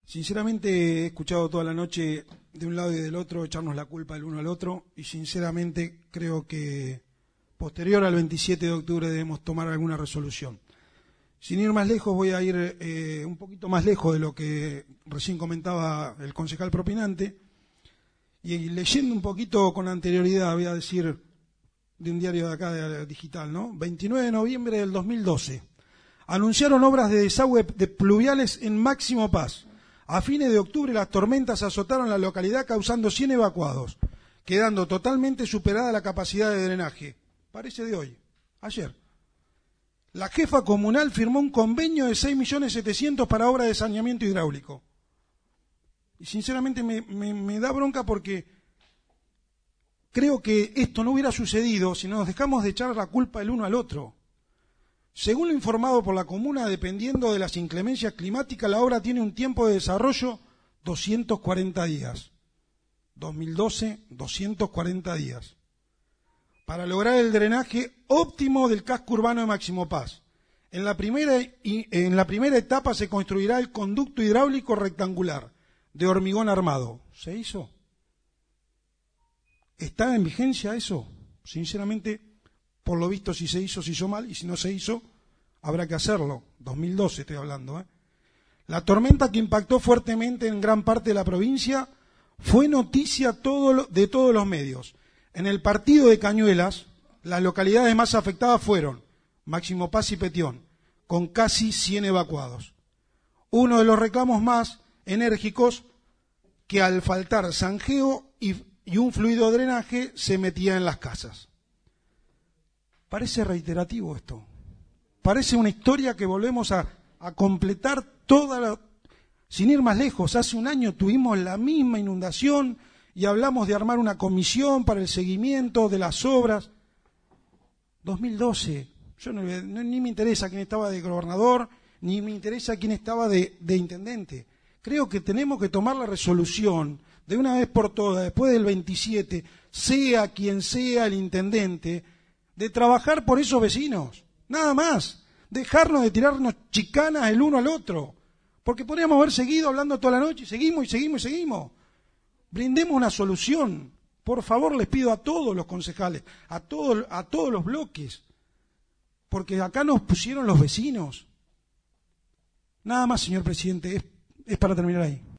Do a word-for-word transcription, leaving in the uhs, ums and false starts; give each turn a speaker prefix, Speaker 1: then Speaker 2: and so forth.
Speaker 1: Sinceramente he escuchado toda la noche de un lado y del otro echarnos la culpa el uno al otro y sinceramente creo que posterior al veintisiete de octubre debemos tomar alguna resolución. Sin ir más lejos voy a ir eh, un poquito más lejos de lo que recién comentaba el concejal propinante y, y leyendo un poquito con anterioridad, voy a decir de un diario de acá de, digital, ¿no? veintinueve de noviembre del dos mil doce. Anunciaron obras de desagüe de pluviales en Máximo Paz. A fines de octubre las tormentas azotaron la localidad causando cien evacuados, quedando totalmente superada la capacidad de drenaje. Parece de hoy, ayer. La jefa comunal firmó un convenio de seis millones setecientos mil para obra de saneamiento hidráulico. Y sinceramente me, me, me da bronca porque creo que esto no hubiera sucedido si nos dejamos de echar la culpa el uno al otro. Según lo informado por la comuna, dependiendo de las inclemencias climáticas, la obra tiene un tiempo de desarrollo doscientos cuarenta días. dos mil doce, doscientos cuarenta días. Para lograr el drenaje óptimo del casco urbano de Máximo Paz. En la primera, en la primera etapa se construirá el conducto hidráulico rectangular de hormigón armado. ¿Se hizo? ¿Está en vigencia eso? Sinceramente, por lo visto, si se hizo, se hizo mal, y si no se hizo, habrá que hacerlo. dos mil doce estoy hablando, ¿eh? La tormenta que impactó fuertemente en gran parte de la provincia fue noticia todo, de todos los medios. En el partido de Cañuelas, las localidades más afectadas fueron Máximo Paz y Petión, con casi cien evacuados. Uno de los reclamos más enérgicos que al faltar zanjeo y, y un fluido drenaje se metía en las casas. Parece reiterativo esto. Parece una historia que volvemos a, a completar toda la... Sin ir más lejos, hace un año tuvimos la misma inundación y hablamos de armar una comisión para el seguimiento de las obras. dos mil doce, yo no, no, ni me interesa quién estaba de gobernador, ni me interesa quién estaba de, de intendente. Creo que tenemos que tomar la resolución de una vez por todas, después del veintisiete, sea quien sea el intendente, de trabajar por esos vecinos, nada más, dejarnos de tirarnos chicanas el uno al otro, porque podríamos haber seguido hablando toda la noche, y seguimos y seguimos y seguimos. Brindemos una solución, por favor les pido a todos los concejales, a todos, a todos los bloques, porque acá nos pusieron los vecinos. Nada más, señor presidente, es, es para terminar ahí.